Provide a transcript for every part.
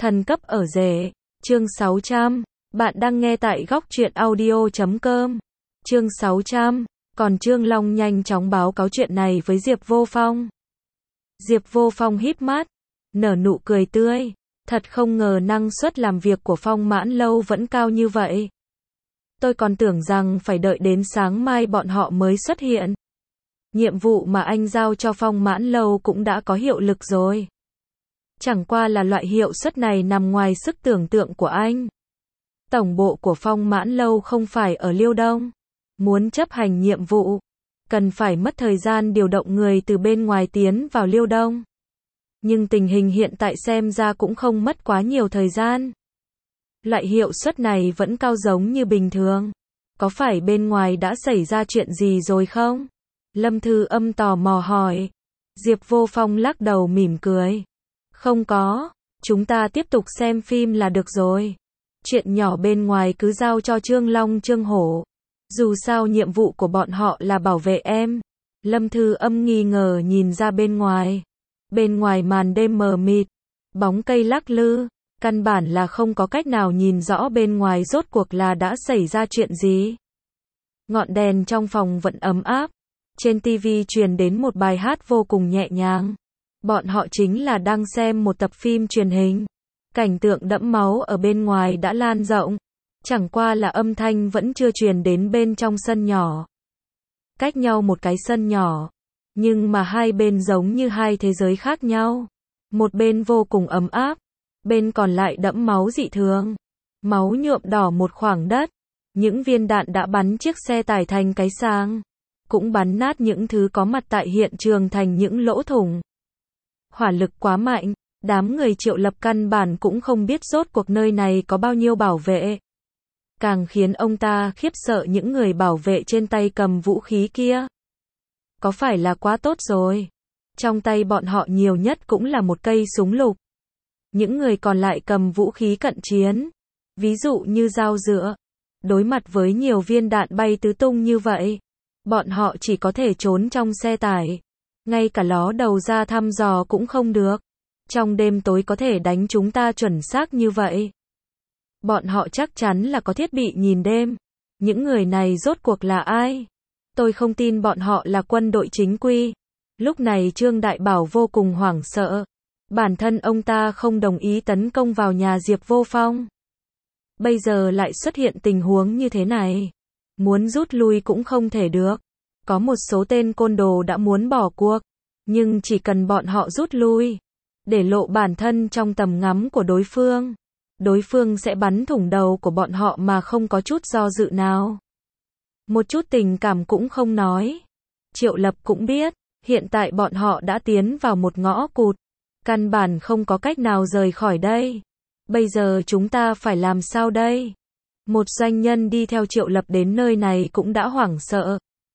Thần cấp ở rể, chương 600, bạn đang nghe tại góc truyện audio.com, chương 600, còn Trương Long nhanh chóng báo cáo chuyện này với Diệp Vô Phong. Diệp Vô Phong híp mắt, nở nụ cười tươi, thật không ngờ năng suất làm việc của Phong Mãn Lâu vẫn cao như vậy. Tôi còn tưởng rằng phải đợi đến sáng mai bọn họ mới xuất hiện. Nhiệm vụ mà anh giao cho Phong Mãn Lâu cũng đã có hiệu lực rồi. Chẳng qua là loại hiệu suất này nằm ngoài sức tưởng tượng của anh. Tổng bộ của Phong Mãn Lâu không phải ở Liêu Đông. Muốn chấp hành nhiệm vụ, cần phải mất thời gian điều động người từ bên ngoài tiến vào Liêu Đông. Nhưng tình hình hiện tại xem ra cũng không mất quá nhiều thời gian. Loại hiệu suất này vẫn cao giống như bình thường. Có phải bên ngoài đã xảy ra chuyện gì rồi không? Lâm Thư Âm tò mò hỏi. Diệp Vô Phong lắc đầu mỉm cười. Không có, chúng ta tiếp tục xem phim là được rồi. Chuyện nhỏ bên ngoài cứ giao cho Trương Long Trương Hổ. Dù sao nhiệm vụ của bọn họ là bảo vệ em. Lâm Thư Âm nghi ngờ nhìn ra bên ngoài. Bên ngoài màn đêm mờ mịt, bóng cây lắc lư, căn bản là không có cách nào nhìn rõ bên ngoài rốt cuộc là đã xảy ra chuyện gì. Ngọn đèn trong phòng vẫn ấm áp. Trên TV truyền đến một bài hát vô cùng nhẹ nhàng. Bọn họ chính là đang xem một tập phim truyền hình. Cảnh tượng đẫm máu ở bên ngoài đã lan rộng. Chẳng qua là âm thanh vẫn chưa truyền đến bên trong sân nhỏ. Cách nhau một cái sân nhỏ. Nhưng mà hai bên giống như hai thế giới khác nhau. Một bên vô cùng ấm áp. Bên còn lại đẫm máu dị thường. Máu nhuộm đỏ một khoảng đất. Những viên đạn đã bắn chiếc xe tải thành cái sang. Cũng bắn nát những thứ có mặt tại hiện trường thành những lỗ thủng. Hỏa lực quá mạnh, đám người Triệu Lập căn bản cũng không biết rốt cuộc nơi này có bao nhiêu bảo vệ. Càng khiến ông ta khiếp sợ những người bảo vệ trên tay cầm vũ khí kia. Có phải là quá tốt rồi? Trong tay bọn họ nhiều nhất cũng là một cây súng lục. Những người còn lại cầm vũ khí cận chiến. Ví dụ như dao dựa. Đối mặt với nhiều viên đạn bay tứ tung như vậy. Bọn họ chỉ có thể trốn trong xe tải. Ngay cả ló đầu ra thăm dò cũng không được. Trong đêm tối có thể đánh chúng ta chuẩn xác như vậy. Bọn họ chắc chắn là có thiết bị nhìn đêm. Những người này rốt cuộc là ai? Tôi không tin bọn họ là quân đội chính quy. Lúc này Trương Đại Bảo vô cùng hoảng sợ. Bản thân ông ta không đồng ý tấn công vào nhà Diệp Vô Phong. Bây giờ lại xuất hiện tình huống như thế này. Muốn rút lui cũng không thể được. Có một số tên côn đồ đã muốn bỏ cuộc. Nhưng chỉ cần bọn họ rút lui, để lộ bản thân trong tầm ngắm của đối phương. Đối phương sẽ bắn thủng đầu của bọn họ mà không có chút do dự nào. Một chút tình cảm cũng không nói. Triệu Lập cũng biết, hiện tại bọn họ đã tiến vào một ngõ cụt. Căn bản không có cách nào rời khỏi đây. Bây giờ chúng ta phải làm sao đây? Một doanh nhân đi theo Triệu Lập đến nơi này cũng đã hoảng sợ.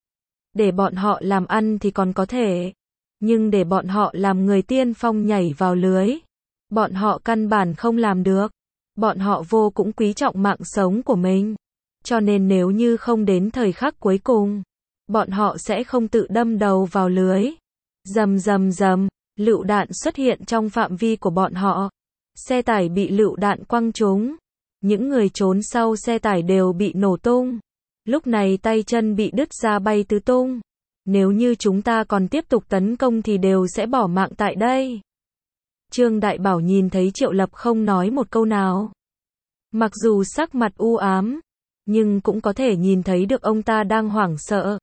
Để bọn họ làm ăn thì còn có thể. Nhưng để bọn họ làm người tiên phong nhảy vào lưới. Bọn họ căn bản không làm được. Bọn họ vô cũng quý trọng mạng sống của mình. Cho nên nếu như không đến thời khắc cuối cùng, bọn họ sẽ không tự đâm đầu vào lưới. Rầm rầm rầm, lựu đạn xuất hiện trong phạm vi của bọn họ. Xe tải bị lựu đạn quăng trúng. Những người trốn sau xe tải đều bị nổ tung. Lúc này tay chân bị đứt ra bay tứ tung. Nếu như chúng ta còn tiếp tục tấn công thì đều sẽ bỏ mạng tại đây. Trương Đại Bảo nhìn thấy Triệu Lập không nói một câu nào. Mặc dù sắc mặt u ám, nhưng cũng có thể nhìn thấy được ông ta đang hoảng sợ.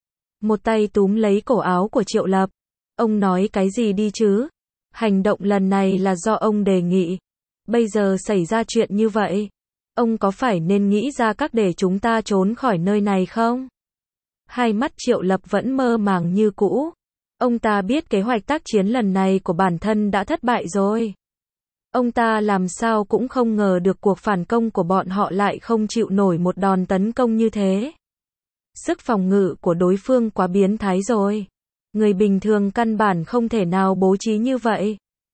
Một tay túm lấy cổ áo của Triệu Lập. Ông nói cái gì đi chứ? Hành động lần này là do ông đề nghị. Bây giờ xảy ra chuyện như vậy. Ông có phải nên nghĩ ra cách để chúng ta trốn khỏi nơi này không? Hai mắt Triệu Lập vẫn mơ màng như cũ. Ông ta biết kế hoạch tác chiến lần này của bản thân đã thất bại rồi. Ông ta làm sao cũng không ngờ được cuộc phản công của bọn họ lại không chịu nổi một đòn tấn công như thế. Sức phòng ngự của đối phương quá biến thái rồi. Người bình thường căn bản không thể nào bố trí như vậy.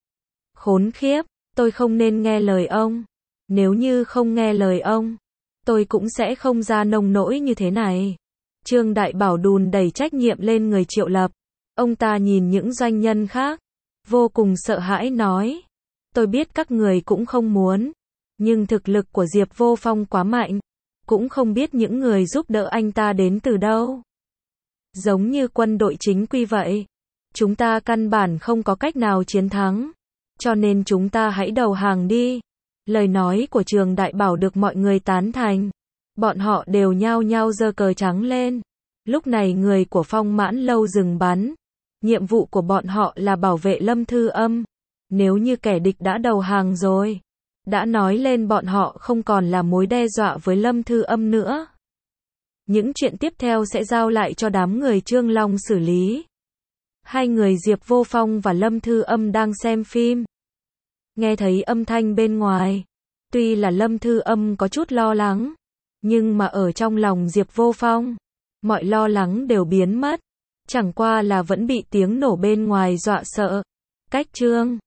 Khốn khiếp, tôi không nên nghe lời ông. Nếu như không nghe lời ông, tôi cũng sẽ không ra nông nỗi như thế này. Trương Đại Bảo đùn đẩy trách nhiệm lên người Triệu Lập. Ông ta nhìn những doanh nhân khác, vô cùng sợ hãi nói. Tôi biết các người cũng không muốn, nhưng thực lực của Diệp Vô Phong quá mạnh, cũng không biết những người giúp đỡ anh ta đến từ đâu. Giống như quân đội chính quy vậy, chúng ta căn bản không có cách nào chiến thắng, cho nên chúng ta hãy đầu hàng đi. Lời nói của Trường Đại Bảo được mọi người tán thành, bọn họ đều nhao nhao giơ cờ trắng lên. Lúc này người của Phong Mãn Lâu dừng bắn, nhiệm vụ của bọn họ là bảo vệ Lâm Thư Âm. Nếu như kẻ địch đã đầu hàng rồi, đã nói lên bọn họ không còn là mối đe dọa với Lâm Thư Âm nữa. Những chuyện tiếp theo sẽ giao lại cho đám người Trương Long xử lý. Hai người Diệp Vô Phong và Lâm Thư Âm đang xem phim. Nghe thấy âm thanh bên ngoài, tuy là Lâm Thư Âm có chút lo lắng, nhưng mà ở trong lòng Diệp Vô Phong, mọi lo lắng đều biến mất, chẳng qua là vẫn bị tiếng nổ bên ngoài dọa sợ. Cách Trương